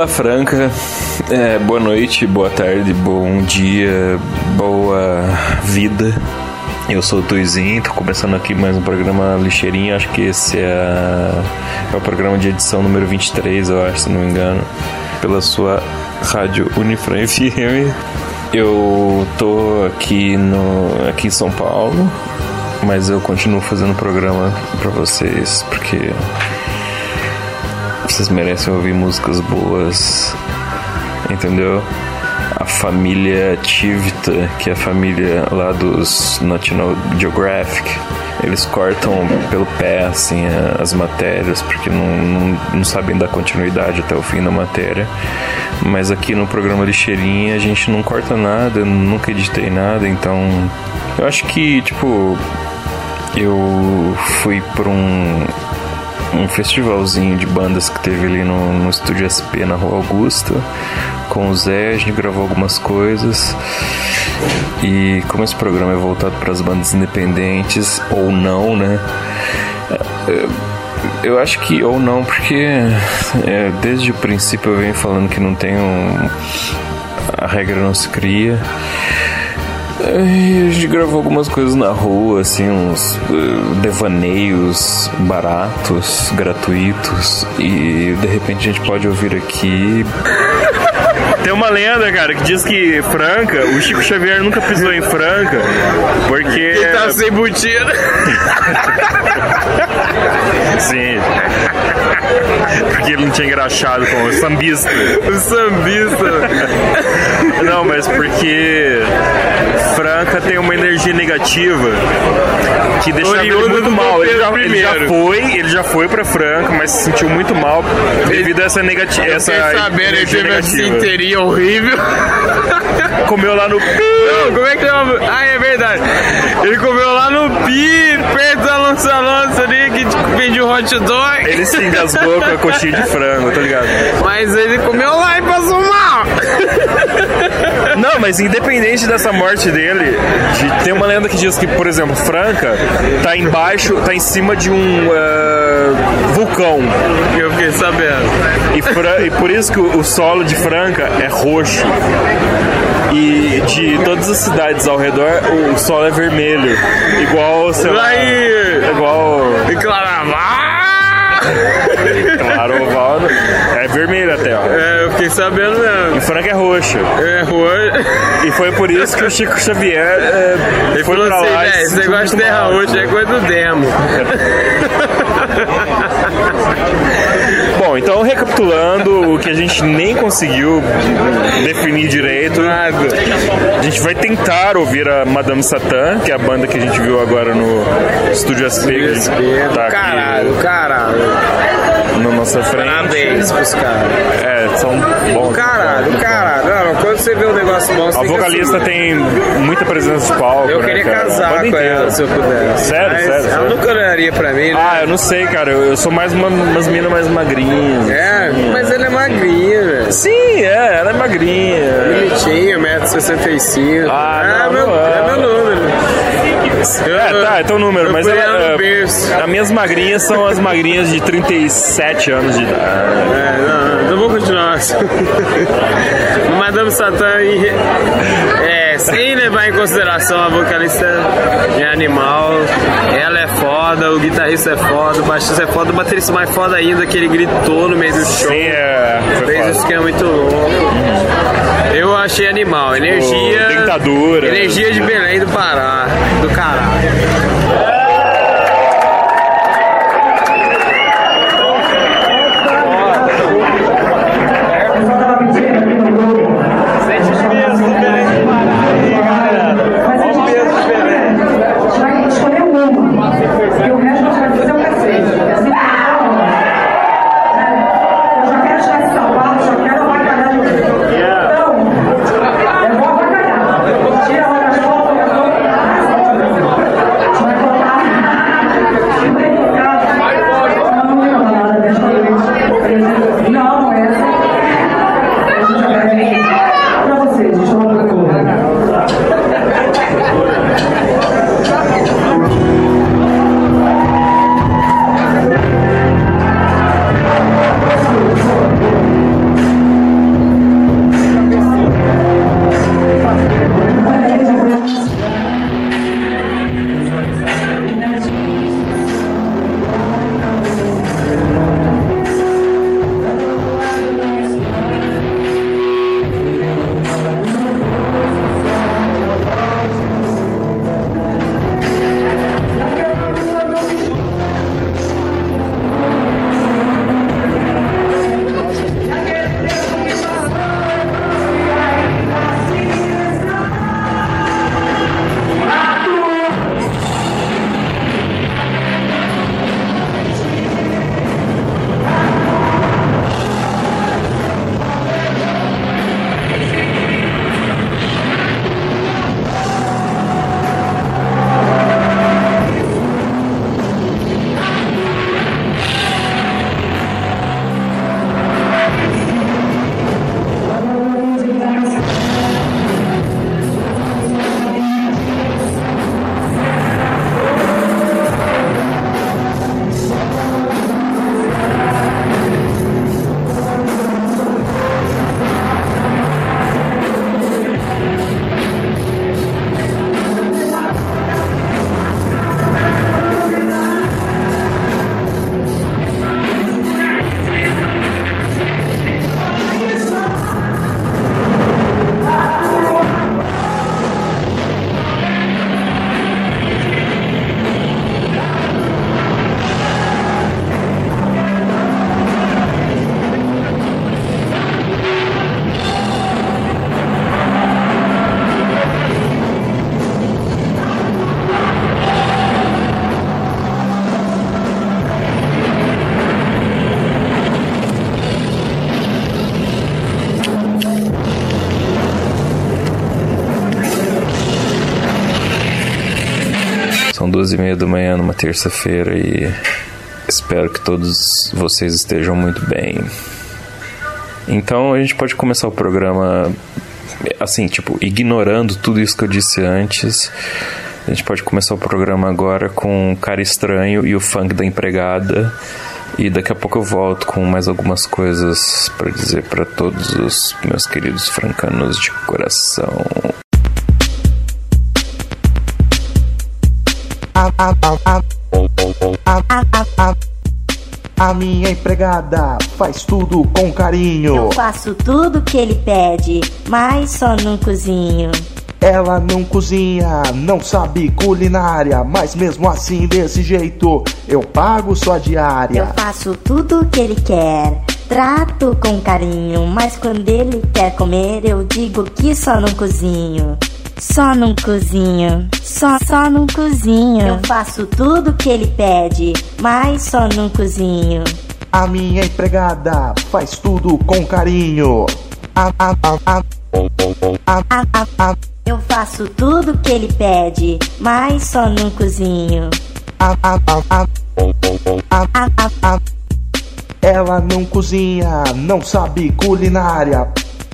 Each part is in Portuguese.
Vila Franca, boa noite, boa tarde, bom dia, boa vida. Eu sou o Tuizinho, tô começando aqui mais um programa Lixeirinha. Acho que esse é o programa de edição número 23, eu acho, se não me engano, pela sua rádio Unifran FM. Eu tô aqui em São Paulo, mas eu continuo fazendo programa pra vocês, porque vocês merecem ouvir músicas boas, entendeu? A família Tivita, que é a família lá dos National Geographic, eles cortam pelo pé, assim, as matérias, porque não sabem dar continuidade até o fim da matéria. Mas aqui no programa Lixeirinha a gente não corta nada, nunca editei nada, então eu acho que, tipo, eu fui pra um festivalzinho de bandas que teve ali no Estúdio SP na Rua Augusta com o Zé. A gente gravou algumas coisas, e como esse programa é voltado para as bandas independentes, ou não, né? Eu acho que ou não, porque desde o princípio eu venho falando que não tem a regra não se cria. A gente gravou algumas coisas na rua, assim, uns devaneios baratos, gratuitos, e de repente a gente pode ouvir aqui. Tem uma lenda, cara, que diz que Franca, o Chico Xavier nunca pisou em Franca, porque... Ele tá sem botina. Sim. Porque ele não tinha engraxado com o sambista. O sambista. Não, mas porque Franca tem uma energia negativa que deixava ele muito mal. Ele já foi pra Franca, mas se sentiu muito mal devido a essa negativa. Ele teve uma sinteria horrível. Comeu lá no Não, como é que chama? Ah, é verdade. Ele comeu lá no Pi, perto da Lança ali, que vendia um hot dog. Ele se engasgou com a coxinha de frango, tá ligado? Mas ele comeu lá e passou mal. Não, mas independente dessa morte dele, tem uma lenda que diz que, por exemplo, Franca tá em cima de um vulcão. Eu fiquei sabendo. E por isso que o solo de Franca é roxo. E de todas as cidades ao redor, o solo é vermelho. Igual, sei lá... Igual... Claro, é vermelho até, ó. Eu fiquei sabendo mesmo. E Franca é roxo. É roxo. E foi por isso que o Chico Xavier ele foi falou pra lá. Assim, esse negócio de terra roxa é coisa do demo. Bom, então recapitulando o que a gente nem conseguiu definir direito, a gente vai tentar ouvir a Madame Satã, que é a banda que a gente viu agora no Estúdio SP. Tá caralho. Na nossa frente. Parabéns pros caras. São bons. Caralho. Não, quando você vê um negócio bom, você a vocalista tem muita presença de palco. Eu queria casar com ela, se eu pudesse. Sério? Ela nunca olharia pra mim, né? Eu não sei, cara. Eu sou mais umas minas mais magrinhas. Mas ela é magrinha, velho. Sim, ela é magrinha. Bonitinho, 1,65m. É meu número. Então número, mas as minhas magrinhas são as magrinhas de 37 anos de idade. Não vou continuar. Madame Satã, sem levar em consideração a vocalista é animal, ela é foda, o guitarrista é foda, o baixista é foda, o baterista mais foda ainda, que ele gritou no meio do show. Sim, fez isso que é muito louco. Eu achei animal, dentadura. Energia de Belém do Pará, do caralho. 12h30 da manhã numa terça-feira e espero que todos vocês estejam muito bem. Então a gente pode começar o programa assim, tipo, ignorando tudo isso que eu disse antes. A gente pode começar o programa agora com Cara Estranho e o funk da empregada. E daqui a pouco eu volto com mais algumas coisas para dizer para todos os meus queridos francanos de coração. A minha empregada faz tudo com carinho. Eu faço tudo que ele pede, mas só não cozinho. Ela não cozinha, não sabe culinária, mas mesmo assim desse jeito eu pago sua diária. Eu faço tudo que ele quer, trato com carinho, mas quando ele quer comer eu digo que só não cozinho. Só não cozinho, só não cozinho. Eu faço tudo que ele pede, mas só não cozinho. A minha empregada faz tudo com carinho. Eu faço tudo que ele pede, mas só não cozinho. Ela não cozinha, não sabe culinária.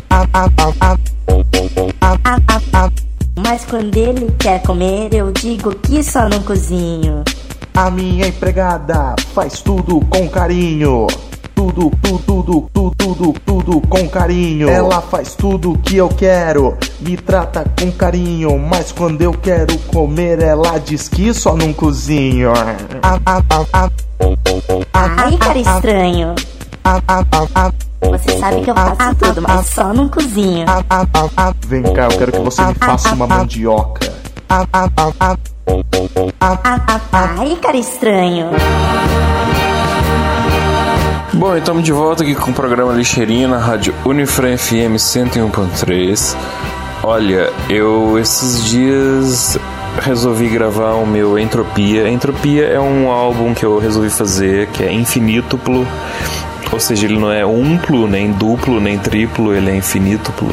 Mas quando ele quer comer, eu digo que só não cozinho. A minha empregada faz tudo com carinho. Tudo com carinho. Ela faz tudo que eu quero, me trata com carinho, mas quando eu quero comer, ela diz que só não cozinho. Ai, cara estranho. Você sabe que eu faço tudo, mas só não cozinho. Vem cá, eu quero que você me faça uma mandioca. Ai, cara estranho. Bom, estamos de volta aqui com o programa Lixeirinha na rádio Unifran FM 101.3. Olha, eu esses dias resolvi gravar o meu Entropia. Entropia é um álbum que eu resolvi fazer, que é infinítuplo. Ou seja, ele não é umplo, nem duplo, nem triplo, ele é infinítuplo.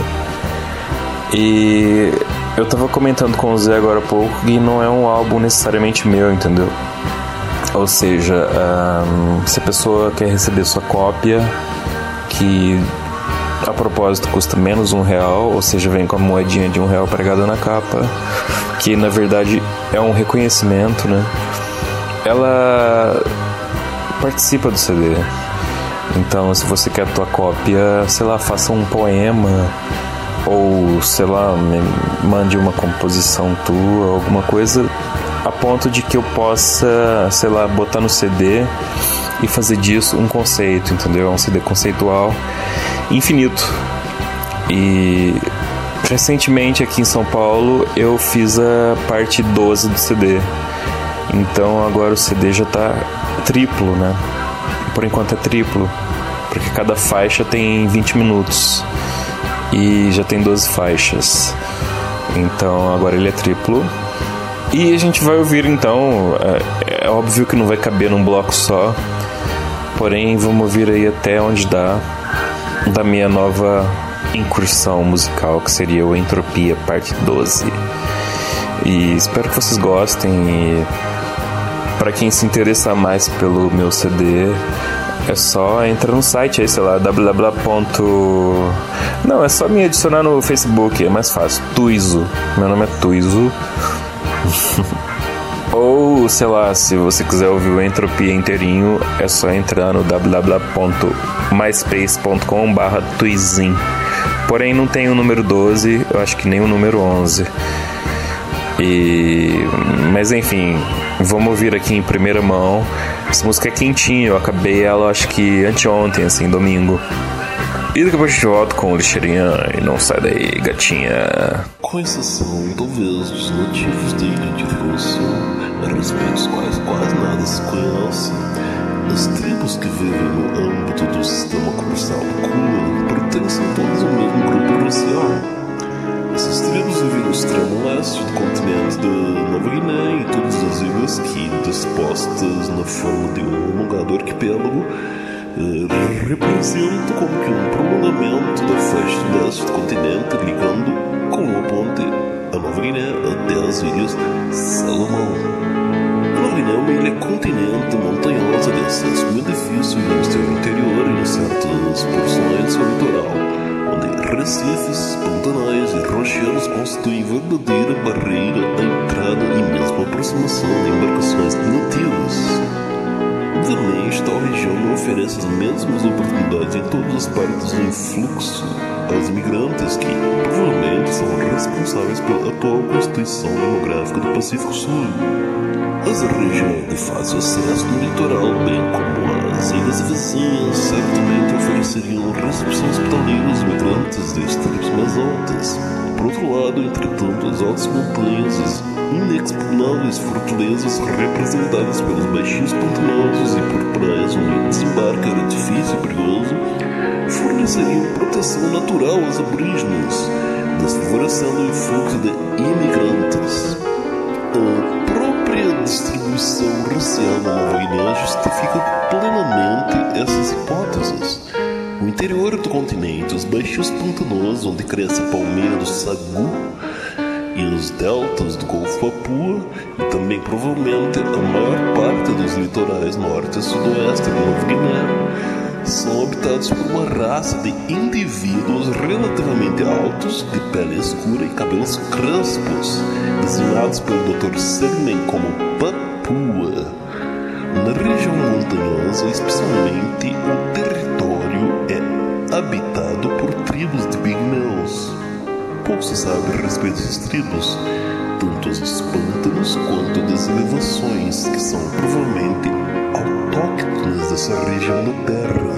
E eu tava comentando com o Zé agora há pouco que não é um álbum necessariamente meu, entendeu? Ou seja, se a pessoa quer receber sua cópia, que a propósito custa menos R$1, ou seja, vem com a moedinha de R$1 pregada na capa, que na verdade é um reconhecimento, né? Ela participa do CD. Então, se você quer a tua cópia, sei lá, faça um poema, ou sei lá, mande uma composição tua, alguma coisa a ponto de que eu possa, sei lá, botar no CD e fazer disso um conceito, entendeu? Um CD conceitual infinito. E recentemente aqui em São Paulo eu fiz a parte 12 do CD. Então agora o CD já tá triplo, né? Por enquanto é triplo, porque cada faixa tem 20 minutos e já tem 12 faixas. Então agora ele é triplo. E a gente vai ouvir então, é óbvio que não vai caber num bloco só, porém vamos ouvir aí até onde dá da minha nova incursão musical, que seria o Entropia parte 12. E espero que vocês gostem. E para quem se interessar mais pelo meu CD, é só entrar no site aí, sei lá, Não, é só me adicionar no Facebook, é mais fácil, Tuizo. Meu nome é Tuizo. Ou, sei lá, se você quiser ouvir o Entropia inteirinho, é só entrar no www.myspace.com/tuizin. Porém não tem o número 12, eu acho que nem o número 11. Mas enfim, vamos ouvir aqui em primeira mão. Essa música é quentinha, eu acabei ela acho que anteontem, assim, domingo. E daqui a pouco a gente volta com o Lixeirinha e não sai daí, gatinha. Com exceção, talvez, dos nativos da ilha de Rússia, a respeito dos quais quase nada se conhece, as tribos que vivem no âmbito do sistema comercial Kula pertencem todas ao mesmo grupo racial. Essas tribos vivem no extremo leste do continente da Nova Guiné e todas as ilhas que, dispostas na forma de um alongado arquipélago, representa como que um prolongamento da faixa leste do continente, ligando com uma ponte a Nova Guiné até as ilhas Salomão. Guiné é uma ilha continente montanhosa de acesso muito difícil no seu interior e em certas porções do seu litoral, onde recifes, pantanais e rochedos constituem verdadeira barreira à entrada e mesmo à aproximação de embarcações nativas. Obviamente, tal região não oferece as mesmas oportunidades em todas as partes do influxo aos imigrantes que, provavelmente, são responsáveis pela atual constituição demográfica do Pacífico Sul. As regiões de fácil acesso no litoral, bem como as ilhas vizinhas, certamente ofereceriam recepção hospitaleira aos migrantes de estribos mais altas. Por outro lado, entretanto, as altas montanhas, as inexpugnáveis fortalezas representadas pelos baixinhos pantanosos e por praias onde o desembarque era difícil e perigoso, forneceriam proteção natural aos aborígenes, desfavorecendo o influxo de imigrantes. A própria distribuição racial na Nova Guiné justifica plenamente essas hipóteses. O interior do continente, os baixos pantanosos onde cresce a palmeira do sagu e os deltas do Golfo Papua, e também provavelmente a maior parte dos litorais norte e sudoeste da Nova Guiné, são habitados por uma raça de indivíduos relativamente altos, de pele escura e cabelos crespos, designados pelo Dr. Sedman como Papua. Na região montanhosa, especialmente, o território é habitado por tribos de pigmeus. Pouco se sabe a respeito desses tribos, tanto as dos pântanos quanto das elevações, que são provavelmente autóctones dessa região da Terra.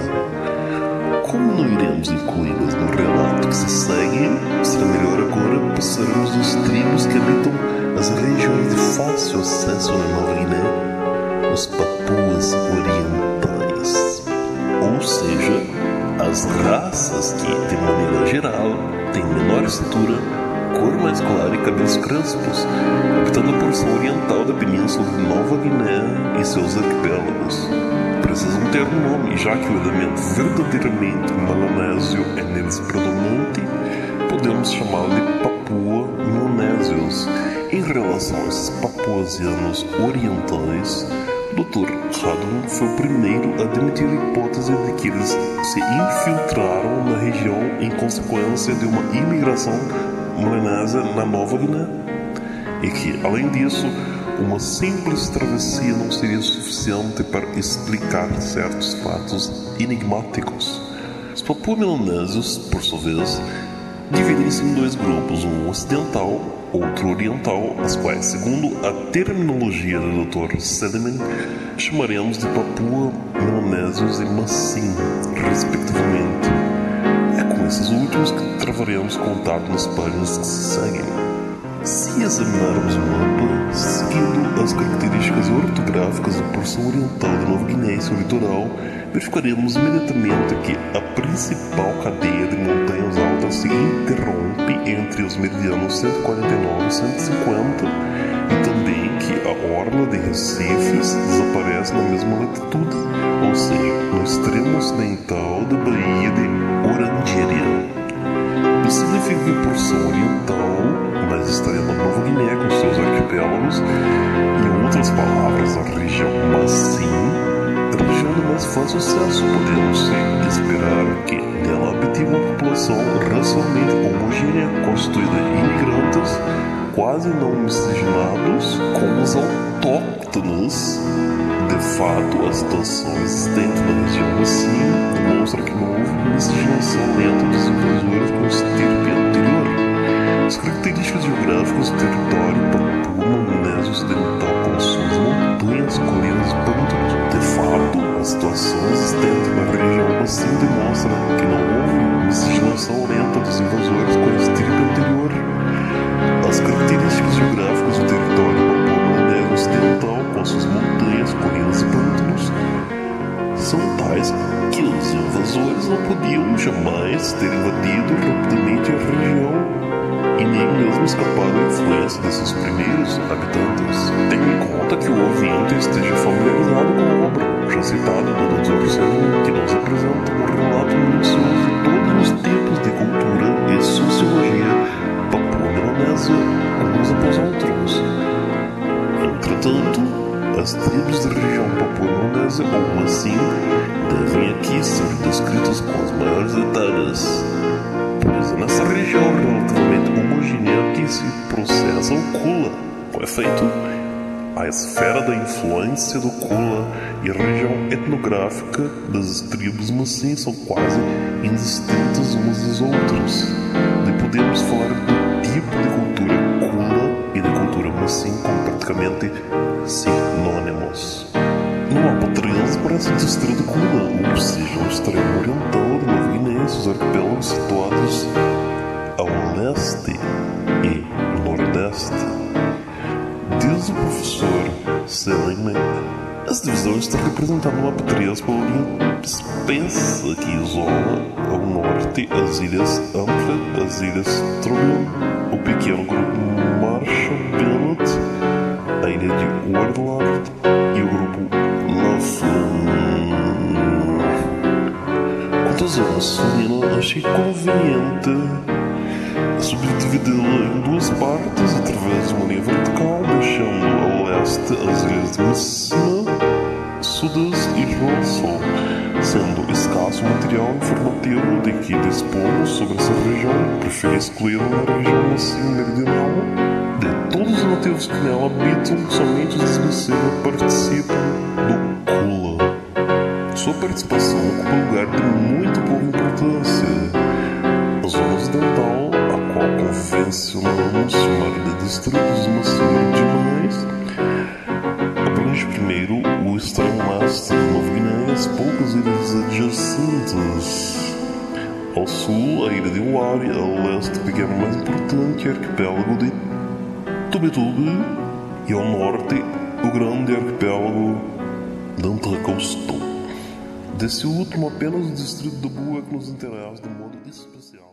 Como não iremos incluí-las no relato que se segue, será melhor agora passarmos dos tribos que habitam as regiões de fácil acesso na Nova Guiné, os Papuas orientais, ou seja, as raças que, de maneira geral, têm menor estatura, cor mais clara e cabelos crespos, habitando a porção oriental da península de Nova Guiné e seus arquipélagos. Precisam ter um nome, já que o elemento verdadeiramente melanésio é neles predominante, podemos chamá-lo de Papua-melanésios. Em relação a esses papuasianos orientais, Dr. Hadlon foi o primeiro a admitir a hipótese de que eles se infiltraram na região em consequência de uma imigração melanésia na Nova Guiné, e que, além disso, uma simples travessia não seria suficiente para explicar certos fatos enigmáticos. Os papua-melanésios, por sua vez, dividem-se em dois grupos, um ocidental, outro oriental, as quais, segundo a terminologia do Dr. Sedman, chamaremos de papua-melanésios e Massim, respectivamente. É com esses últimos que travaremos contato nas páginas que se seguem. Se examinarmos o mapa, seguindo as características ortográficas da porção oriental da Nova Guiné e seu litoral, verificaremos imediatamente que a principal cadeia de montanhas altas se interrompe entre os meridianos 149 e 150, e também que a orla de Recifes desaparece na mesma latitude, ou seja, no extremo ocidental da Baía de Orangéria. Isso significa que a porção oriental, mais extrema da Nova Guiné com seus arquipélagos, em outras palavras, a região Massim, a região de mais fácil acesso, podemos esperar que nela habite uma população racialmente homogênea, constituída de imigrantes, quase não miscigenados com os autóctones. De fato, a situação existente na região Massim demonstra que não houve miscigenação lenta dos invasores com o estirpe anterior. As características geográficas do território papua-melanésio ocidental, com suas montanhas, colinas e pântanos. De fato, a situação existente na região Massim demonstra que não houve miscigenação lenta dos invasores com o estirpe anterior. As características geográficas do território papua-melanésio ocidental, com suas montanhas, colinas e pântanos, são tais que os invasores não podiam jamais ter invadido rapidamente a região e nem mesmo escapar da influência desses primeiros habitantes. Tenha em conta que o ouvinte esteja familiarizado com a obra já citada do Dr. Sedman, que nos apresenta um relato minucioso de todos os tipos de cultura e sociologia papua-melanésia uns após outros. Entretanto, as à esfera da influência do Kula e a região etnográfica das tribos Massim são quase indistintas umas das outras. Daí podemos falar do tipo de cultura Kula e de cultura Massim como praticamente sinônimos. No mapa 13 parece o distrito de Kula, ou seja, o extremo oriental de Nova Guiné, os arquipélagos situados ao leste e nordeste. Diz o professor Selime, essa divisão está representada no mapa 13 pela linha espessa que isola ao norte as ilhas Ampre, as ilhas Trobriand, o pequeno grupo Marshall Bennett, a ilha de Wardlard e o grupo Laughlin. Quanto à zona sulina, achei conveniente subdividi-la em duas partes através de uma linha vertical, deixando ao leste as ilhas de Messina, Sudas e Rossel, sendo escasso o material informativo de que dispomos sobre essa região, preferi excluí-la na região Messina meridional. De todos os nativos que nela habitam, somente os de Messina participam do Kula. Sua participação ocupa lugar de muito pouca importância. A zona ocidental, a qual convencionamos chamar de distritos meridionais, abrange primeiro o extremo leste de Nova Guiné e as poucas ilhas adjacentes. Ao sul, a ilha de Wari, ao leste, o pequeno mais importante arquipélago de Tubetube, e ao norte, o grande arquipélago de Antracosto. Desse último, apenas o distrito de Boa que nos interessa de modo especial.